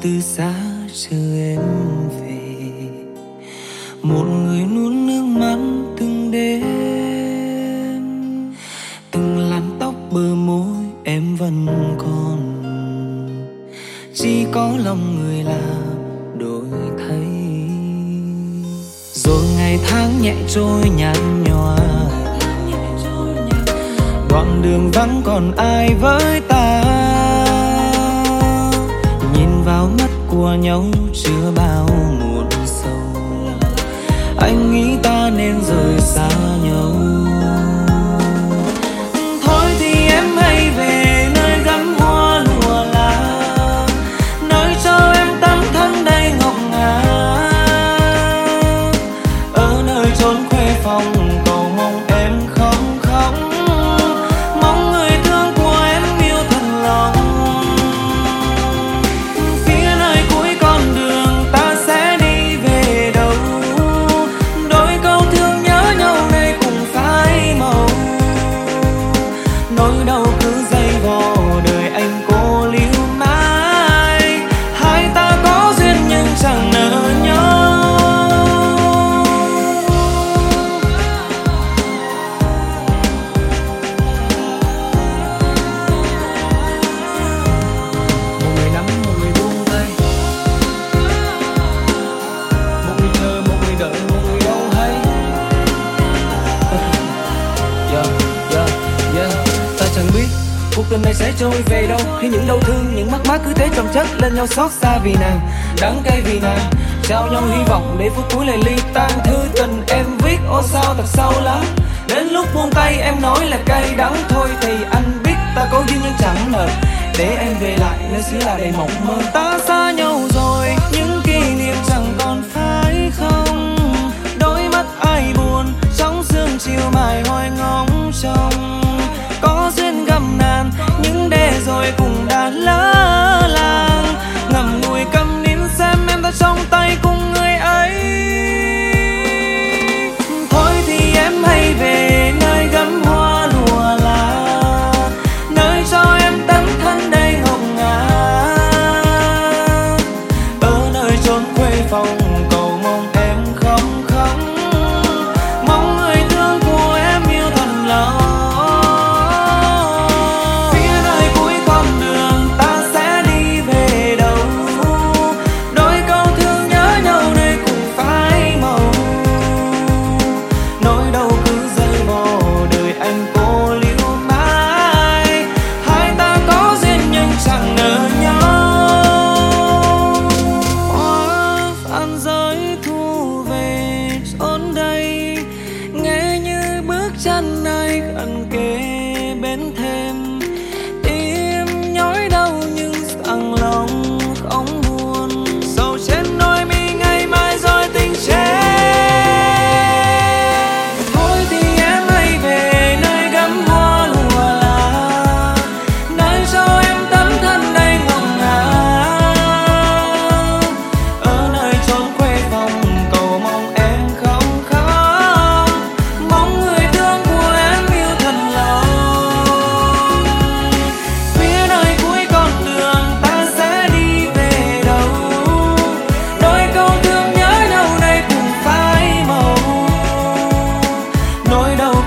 từ xa chờ em về. Một người nuốt nước mắt từng đêm, từng làn tóc bờ môi em vẫn còn, chỉ có lòng người là đổi thay. Rồi ngày tháng nhẹ trôi nhạt nhòa, đoạn đường vắng còn ai với ta. Nhìn vào mắt của nhau chưa bao muộn sâu, anh nghĩ ta nên rời xa nhau. Thôi thì em hãy về nơi gắn hoa lụa là, nơi cho em tắm thân đầy ngọc ngà. Ở nơi chốn khuê phòng cầu mong em không khóc, mong người thương của em yêu thật lòng. Phía nơi cuối con đường ta sẽ đi về đâu, đôi câu thương nhớ nhau này cùng phai màu. Nỗi đau cứ dây vò đời anh cô liêu mãi, hai ta có duyên nhưng chẳng nỡ nhau. Một người nắm, một người buông tay, một người chờ, một người đợi, một người đâu hay. Ta chẳng biết cuộc tình này sẽ trôi về đâu, khi những đau thương, những mất mát cứ thế chồng chất lên nhau xót xa vì nàng, đắng cay vì nàng. Trao nhau hy vọng để phút cuối lại ly tan, thư tình em viết ô sao thật sâu lắm. Đến lúc buông tay em nói là cay đắng, thôi thì anh biết ta có duyên nhưng chẳng ngờ để em về lại nơi xứ là đầy mộng mơ. Ta xa nhau rồi những kỷ niệm chẳng còn phải không, đôi mắt ai buồn trong sương chiều mãi hoài ngóng trông. Có duyên gặp nạn nhưng để rồi cũng đã lỡ làng, ngậm ngùi câm nín xem em ta trong tay cùng người ấy. Thôi thì em hãy về nơi gấm hoa lụa là, nơi cho em tắm thân đầy ngọc ngà. Ở nơi chốn khuê phòng cầu mong em không khóc, mong người thương của em yêu thật lòng. Chân ai gần kề bên thêm, tim nhói đau nhưng sẵn lòng không buồn. Sầu trên đôi mi ngày mai rồi tình chết. Thôi thì em hãy về nơi gấm hoa lụa là, nơi cho em tắm thân đầy ngọc ngà. Ở nơi chốn khuê phòng cầu mong em không khóc, mong người nỗi đau